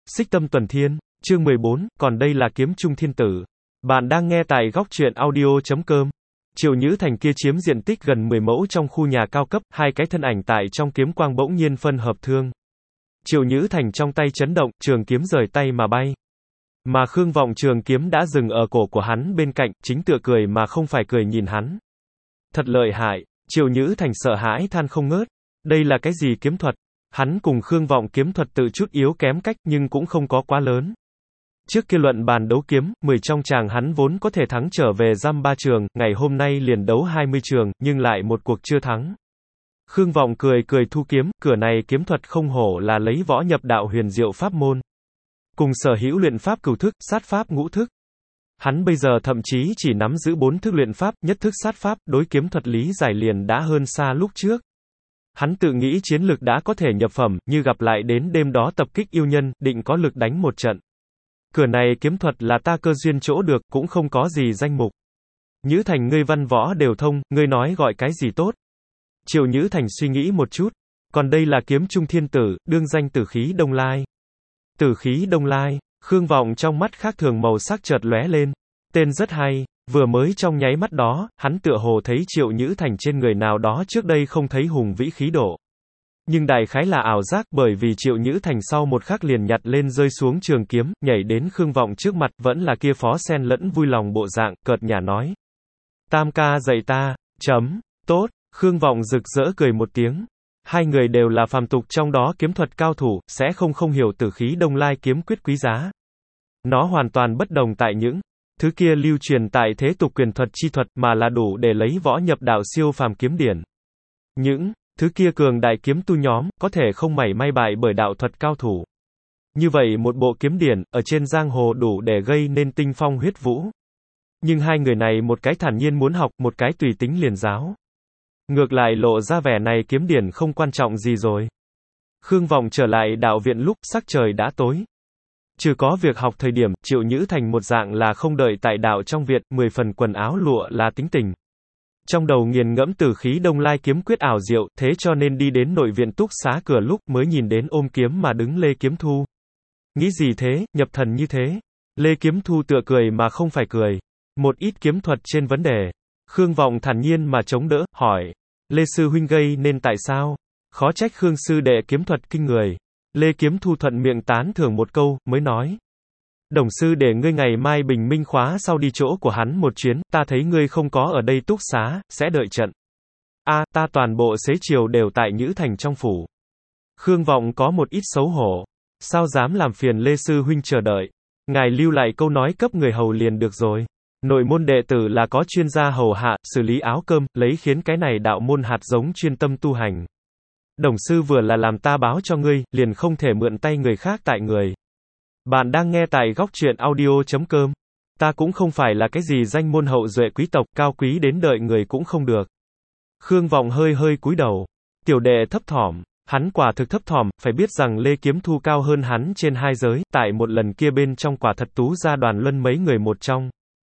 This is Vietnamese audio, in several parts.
Xích Tâm Tuần Thiên, chương 14, còn đây là Kiếm Trung Thiên Tử. Bạn đang nghe tại góc truyện audio.com. Triệu Nhữ Thành kia chiếm diện tích gần 10 mẫu trong khu nhà cao cấp, hai cái thân ảnh tại trong kiếm quang bỗng nhiên phân hợp thương. Triệu Nhữ Thành trong tay chấn động, trường kiếm rời tay mà bay. Mà Khương Vọng trường kiếm đã dừng ở cổ của hắn bên cạnh, chính tựa cười mà không phải cười nhìn hắn. Thật lợi hại, Triệu Nhữ Thành sợ hãi than không ngớt. Đây là cái gì kiếm thuật? Hắn cùng Khương Vọng kiếm thuật tự chút yếu kém cách nhưng cũng không có quá lớn. Trước kia luận bàn đấu kiếm, 10 trong chàng hắn vốn có thể thắng trở về dăm 3 trường, ngày hôm nay liền đấu 20 trường, nhưng lại một cuộc chưa thắng. Khương Vọng cười cười thu kiếm, cửa này kiếm thuật không hổ là lấy võ nhập đạo huyền diệu pháp môn. Cùng sở hữu luyện pháp cửu thức, sát pháp ngũ thức. Hắn bây giờ thậm chí chỉ nắm giữ 4 thức luyện pháp, nhất thức sát pháp, đối kiếm thuật lý giải liền đã hơn xa lúc trước. Hắn tự nghĩ chiến lực đã có thể nhập phẩm, như gặp lại đến đêm đó tập kích yêu nhân, định có lực đánh một trận. Cửa này kiếm thuật là ta cơ duyên chỗ được, cũng không có gì danh mục. Nhữ Thành ngươi văn võ đều thông, ngươi nói gọi cái gì tốt? Triệu Nhữ Thành suy nghĩ một chút. Còn đây là Kiếm Trung Thiên Tử, đương danh Tử Khí Đông Lai. Tử Khí Đông Lai, Khương Vọng trong mắt khác thường màu sắc chợt lóe lên. Tên rất hay. Vừa mới trong nháy mắt đó, hắn tựa hồ thấy Triệu Nhữ Thành trên người nào đó trước đây không thấy hùng vĩ khí độ. Nhưng đại khái là ảo giác, bởi vì Triệu Nhữ Thành sau một khắc liền nhặt lên rơi xuống trường kiếm, nhảy đến Khương Vọng trước mặt, vẫn là kia phó xen lẫn vui lòng bộ dạng, cợt nhả nói. Tam ca dạy ta, tốt, Khương Vọng rực rỡ cười một tiếng. Hai người đều là phàm tục trong đó kiếm thuật cao thủ, sẽ không hiểu Tử Khí Đông Lai kiếm quyết quý giá. Nó hoàn toàn bất đồng tại những thứ kia lưu truyền tại thế tục quyền thuật chi thuật, mà là đủ để lấy võ nhập đạo siêu phàm kiếm điển. Những thứ kia cường đại kiếm tu nhóm, có thể không mảy may bại bởi đạo thuật cao thủ. Như vậy một bộ kiếm điển, ở trên giang hồ đủ để gây nên tinh phong huyết vũ. Nhưng hai người này một cái thản nhiên muốn học, một cái tùy tính liền giáo. Ngược lại lộ ra vẻ này kiếm điển không quan trọng gì rồi. Khương Vọng trở lại đạo viện lúc sắc trời đã tối. Trừ có việc học thời điểm, Triệu Nhữ Thành một dạng là không đợi tại đạo trong viện, 10 phần quần áo lụa là tính tình. Trong đầu nghiền ngẫm Tử Khí Đông Lai kiếm quyết ảo diệu, thế cho nên đi đến nội viện túc xá cửa lúc mới nhìn đến ôm kiếm mà đứng Lê Kiếm Thu. Nghĩ gì thế, nhập thần như thế? Lê Kiếm Thu tựa cười mà không phải cười. Một ít kiếm thuật trên vấn đề. Khương Vọng thản nhiên mà chống đỡ, hỏi. Lê Sư Huynh gây nên tại sao? Khó trách Khương Sư Đệ kiếm thuật kinh người. Lê Kiếm Thu thuận miệng tán thưởng một câu, mới nói. Đồng sư để ngươi ngày mai bình minh khóa sau đi chỗ của hắn một chuyến, ta thấy ngươi không có ở đây túc xá, sẽ đợi trận. Ta toàn bộ xế chiều đều tại Nhữ Thành trong phủ. Khương Vọng có một ít xấu hổ. Sao dám làm phiền Lê Sư Huynh chờ đợi. Ngài lưu lại câu nói cấp người hầu liền được rồi. Nội môn đệ tử là có chuyên gia hầu hạ, xử lý áo cơm, lấy khiến cái này đạo môn hạt giống chuyên tâm tu hành. Đồng sư vừa là làm ta báo cho ngươi, liền không thể mượn tay người khác tại người. Bạn đang nghe tại góc truyện audio.com. Ta cũng không phải là cái gì danh môn hậu duệ quý tộc, cao quý đến đợi người cũng không được. Khương Vọng hơi cúi đầu. Tiểu đệ thấp thỏm. Hắn quả thực thấp thỏm, phải biết rằng Lê Kiếm Thu cao hơn hắn trên hai giới, tại một lần kia bên trong quả thật tú ra đoàn luân mấy người một trong.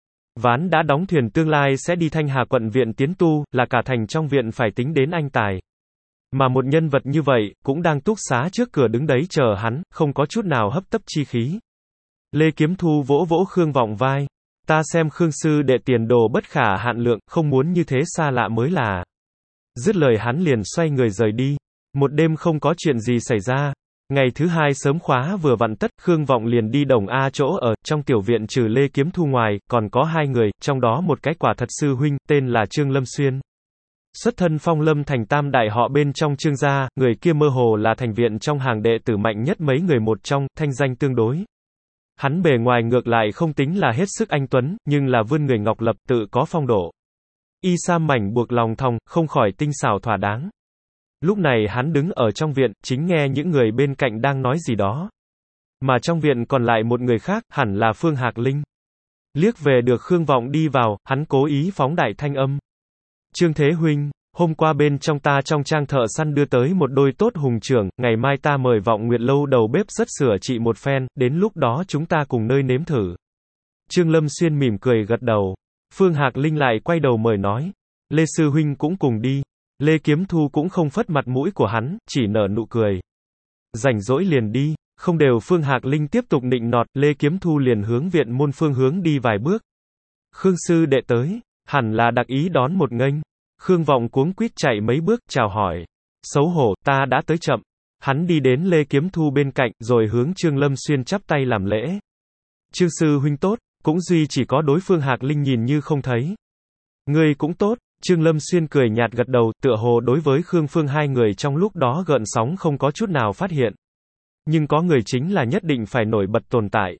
Ván đã đóng thuyền tương lai sẽ đi Thanh Hà quận viện tiến tu, là cả thành trong viện phải tính đến anh tài. Mà một nhân vật như vậy, cũng đang túc xá trước cửa đứng đấy chờ hắn, không có chút nào hấp tấp chi khí. Lê Kiếm Thu vỗ vỗ Khương Vọng vai. Ta xem Khương Sư Đệ tiền đồ bất khả hạn lượng, không muốn như thế xa lạ mới là. Dứt lời hắn liền xoay người rời đi. Một đêm không có chuyện gì xảy ra. Ngày thứ hai sớm khóa vừa vặn tất, Khương Vọng liền đi Đồng A chỗ ở, trong tiểu viện trừ Lê Kiếm Thu ngoài, còn có hai người, trong đó một cái quả thật sư huynh, tên là Trương Lâm Xuyên. Xuất thân Phong Lâm thành tam đại họ bên trong Trương gia, người kia mơ hồ là thành viện trong hàng đệ tử mạnh nhất mấy người một trong, thanh danh tương đối. Hắn bề ngoài ngược lại không tính là hết sức anh tuấn, nhưng là vươn người ngọc lập, tự có phong độ. Y sam mảnh buộc lòng thòng, không khỏi tinh xảo thỏa đáng. Lúc này hắn đứng ở trong viện, chính nghe những người bên cạnh đang nói gì đó. Mà trong viện còn lại một người khác, hẳn là Phương Hạc Linh. Liếc về được Khương Vọng đi vào, hắn cố ý phóng đại thanh âm. Trương Thế Huynh, hôm qua bên trong ta trong trang thợ săn đưa tới một đôi tốt hùng trưởng, ngày mai ta mời Vọng Nguyệt Lâu đầu bếp rất sửa trị một phen, đến lúc đó chúng ta cùng nơi nếm thử. Trương Lâm Xuyên mỉm cười gật đầu. Phương Hạc Linh lại quay đầu mời nói. Lê Sư Huynh cũng cùng đi. Lê Kiếm Thu cũng không phất mặt mũi của hắn, chỉ nở nụ cười. Rảnh rỗi liền đi. Không đều Phương Hạc Linh tiếp tục nịnh nọt, Lê Kiếm Thu liền hướng viện môn phương hướng đi vài bước. Khương sư đệ tới, hẳn là đặc ý đón một nghênh. Khương Vọng cuống quýt chạy mấy bước, chào hỏi. Xấu hổ, ta đã tới chậm. Hắn đi đến Lê Kiếm Thu bên cạnh, rồi hướng Trương Lâm Xuyên chắp tay làm lễ. Trương sư huynh tốt, cũng duy chỉ có đối Phương Hạc Linh nhìn như không thấy. Ngươi cũng tốt, Trương Lâm Xuyên cười nhạt gật đầu, tựa hồ đối với Khương Phương hai người trong lúc đó gợn sóng không có chút nào phát hiện. Nhưng có người chính là nhất định phải nổi bật tồn tại.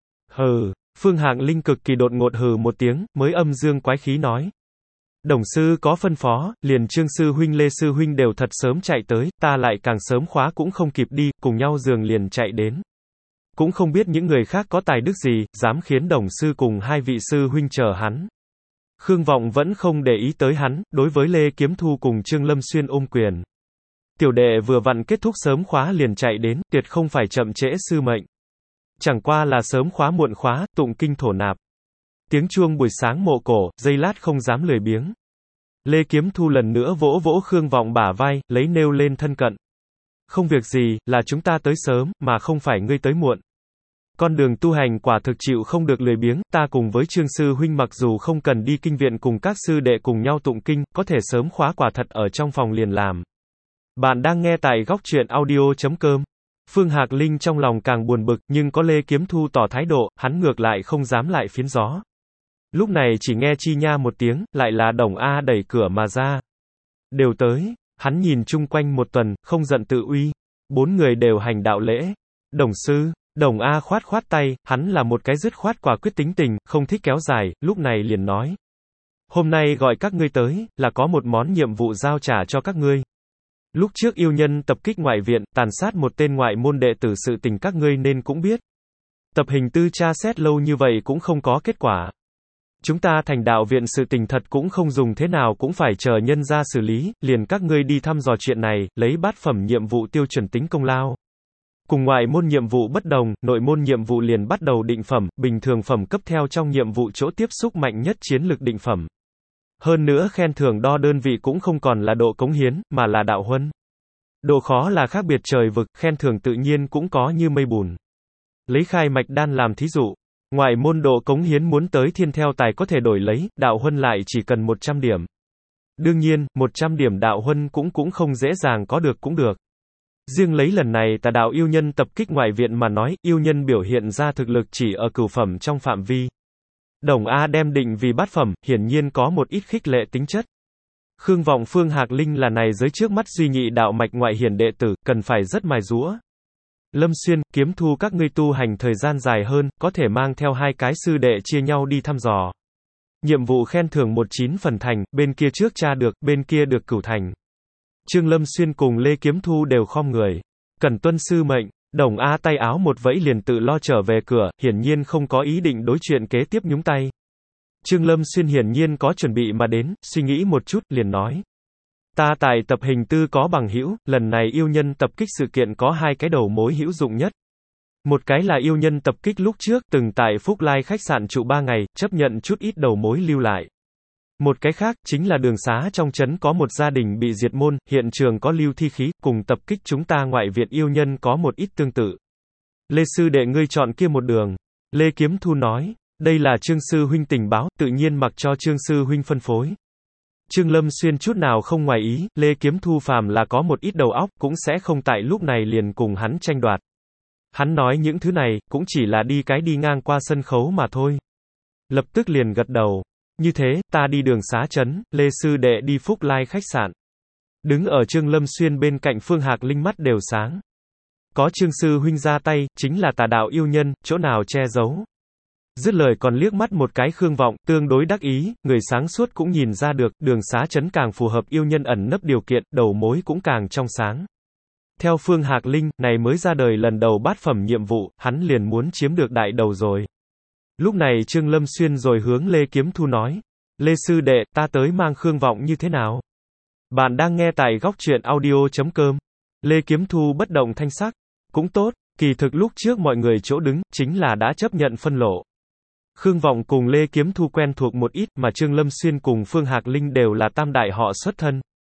Hừ, Phương Hạc Linh cực kỳ đột ngột hừ một tiếng, mới âm dương quái khí nói. Đồng sư có phân phó, liền Trương sư huynh Lê sư huynh đều thật sớm chạy tới, ta lại càng sớm khóa cũng không kịp đi, cùng nhau giường liền chạy đến. Cũng không biết những người khác có tài đức gì, dám khiến đồng sư cùng hai vị sư huynh chờ hắn. Khương Vọng vẫn không để ý tới hắn, đối với Lê Kiếm Thu cùng Trương Lâm Xuyên ôm quyền. Tiểu đệ vừa vặn kết thúc sớm khóa liền chạy đến, tuyệt không phải chậm trễ sư mệnh. Chẳng qua là sớm khóa muộn khóa, tụng kinh thổ nạp. Tiếng chuông buổi sáng mộ cổ, giây lát không dám lười biếng. Lê Kiếm Thu lần nữa vỗ vỗ Khương Vọng bả vai, lấy nêu lên thân cận. Không việc gì, là chúng ta tới sớm, mà không phải ngươi tới muộn. Con đường tu hành quả thực chịu không được lười biếng, ta cùng với Trương sư huynh mặc dù không cần đi kinh viện cùng các sư đệ cùng nhau tụng kinh, có thể sớm khóa quả thật ở trong phòng liền làm. Bạn đang nghe tại góc truyện audio.com. Phương Hạc Linh trong lòng càng buồn bực, nhưng có Lê Kiếm Thu tỏ thái độ, hắn ngược lại không dám lại phiến gió. Lúc này chỉ nghe chi nha một tiếng, lại là Đồng A đẩy cửa mà ra. Đều tới, hắn nhìn chung quanh một tuần, không giận tự uy. Bốn người đều hành đạo lễ. Đồng sư, Đồng A khoát khoát tay, hắn là một cái dứt khoát quả quyết tính tình, không thích kéo dài, lúc này liền nói. Hôm nay gọi các ngươi tới, là có một món nhiệm vụ giao trả cho các ngươi. Lúc trước yêu nhân tập kích ngoại viện, tàn sát một tên ngoại môn đệ tử, sự tình các ngươi nên cũng biết. Tập hình tư tra xét lâu như vậy cũng không có kết quả. Chúng ta thành đạo viện sự tình thật cũng không dùng thế nào cũng phải chờ nhân ra xử lý, liền các ngươi đi thăm dò chuyện này, lấy bát phẩm nhiệm vụ tiêu chuẩn tính công lao. Cùng ngoại môn nhiệm vụ bất đồng, nội môn nhiệm vụ liền bắt đầu định phẩm, bình thường phẩm cấp theo trong nhiệm vụ chỗ tiếp xúc mạnh nhất chiến lực định phẩm. Hơn nữa khen thưởng đo đơn vị cũng không còn là độ cống hiến, mà là đạo huân. Độ khó là khác biệt trời vực, khen thưởng tự nhiên cũng có như mây bùn. Lấy khai mạch đan làm thí dụ. Ngoài môn độ cống hiến muốn tới thiên theo tài có thể đổi lấy, đạo huân lại chỉ cần 100 điểm. Đương nhiên, 100 điểm đạo huân cũng không dễ dàng có được cũng được. Riêng lấy lần này tà đạo yêu nhân tập kích ngoại viện mà nói, yêu nhân biểu hiện ra thực lực chỉ ở cửu phẩm trong phạm vi. Đồng A đem định vì bát phẩm, hiển nhiên có một ít khích lệ tính chất. Khương Vọng Phương Hạc Linh là này giới trước mắt duy nhị đạo mạch ngoại hiển đệ tử, cần phải rất mài giũa. Lâm Xuyên, Kiếm Thu các ngươi tu hành thời gian dài hơn, có thể mang theo hai cái sư đệ chia nhau đi thăm dò. Nhiệm vụ khen thưởng 19 phần thành, bên kia trước tra được, bên kia được cửu thành. Trương Lâm Xuyên cùng Lê Kiếm Thu đều khom người. Cần tuân sư mệnh. Đồng A tay áo một vẫy liền tự lo trở về cửa, hiển nhiên không có ý định đối chuyện kế tiếp nhúng tay. Trương Lâm Xuyên hiển nhiên có chuẩn bị mà đến, suy nghĩ một chút, liền nói. Ta tại tập hình tư có bằng hữu, lần này yêu nhân tập kích sự kiện có hai cái đầu mối hữu dụng nhất. Một cái là yêu nhân tập kích lúc trước, từng tại Phúc Lai khách sạn trụ 3 ngày, chấp nhận chút ít đầu mối lưu lại. Một cái khác, chính là đường xá trong trấn có một gia đình bị diệt môn, hiện trường có lưu thi khí, cùng tập kích chúng ta ngoại viện yêu nhân có một ít tương tự. Lê sư đệ ngươi chọn kia một đường. Lê Kiếm Thu nói, đây là Trương sư huynh tình báo, tự nhiên mặc cho Trương sư huynh phân phối. Trương Lâm Xuyên chút nào không ngoài ý, Lê Kiếm Thu phàm là có một ít đầu óc, cũng sẽ không tại lúc này liền cùng hắn tranh đoạt. Hắn nói những thứ này, cũng chỉ là đi ngang qua sân khấu mà thôi. Lập tức liền gật đầu. Như thế, ta đi đường xá trấn, Lê sư đệ đi Phúc Lai khách sạn. Đứng ở Trương Lâm Xuyên bên cạnh Phương Hạc Linh mắt đều sáng. Có Trương sư huynh ra tay, chính là tà đạo yêu nhân, chỗ nào che giấu. Dứt lời còn liếc mắt một cái Khương Vọng, tương đối đắc ý, người sáng suốt cũng nhìn ra được, đường xá trấn càng phù hợp yêu nhân ẩn nấp điều kiện, đầu mối cũng càng trong sáng. Theo Phương Hạc Linh, này mới ra đời lần đầu bát phẩm nhiệm vụ, hắn liền muốn chiếm được đại đầu rồi. Lúc này Trương Lâm Xuyên rồi hướng Lê Kiếm Thu nói. Lê sư đệ, ta tới mang Khương Vọng như thế nào? Bạn đang nghe tại góc truyện audio.com. Lê Kiếm Thu bất động thanh sắc. Cũng tốt, kỳ thực lúc trước mọi người chỗ đứng, chính là đã chấp nhận phân lộ. Khương Vọng cùng Lê Kiếm Thu quen thuộc một ít, mà Trương Lâm Xuyên cùng Phương Hạc Linh đều là tam đại họ xuất thân.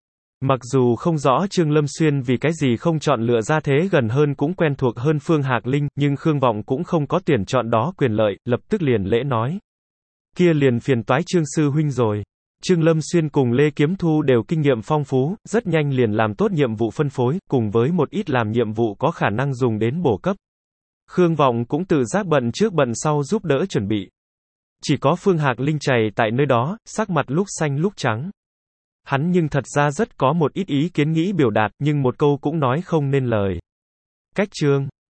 Mặc dù không rõ Trương Lâm Xuyên vì cái gì không chọn lựa ra thế gần hơn cũng quen thuộc hơn Phương Hạc Linh, nhưng Khương Vọng cũng không có tuyển chọn đó quyền lợi, lập tức liền lễ nói. Kia liền phiền toái Trương sư huynh rồi. Trương Lâm Xuyên cùng Lê Kiếm Thu đều kinh nghiệm phong phú, rất nhanh liền làm tốt nhiệm vụ phân phối, cùng với một ít làm nhiệm vụ có khả năng dùng đến bổ cấp. Khương Vọng cũng tự giác bận trước bận sau giúp đỡ chuẩn bị. Chỉ có Phương Hạc Linh chày tại nơi đó, sắc mặt lúc xanh lúc trắng. Hắn nhưng thật ra rất có một ít ý kiến nghĩ biểu đạt, nhưng một câu cũng nói không nên lời. Cách chương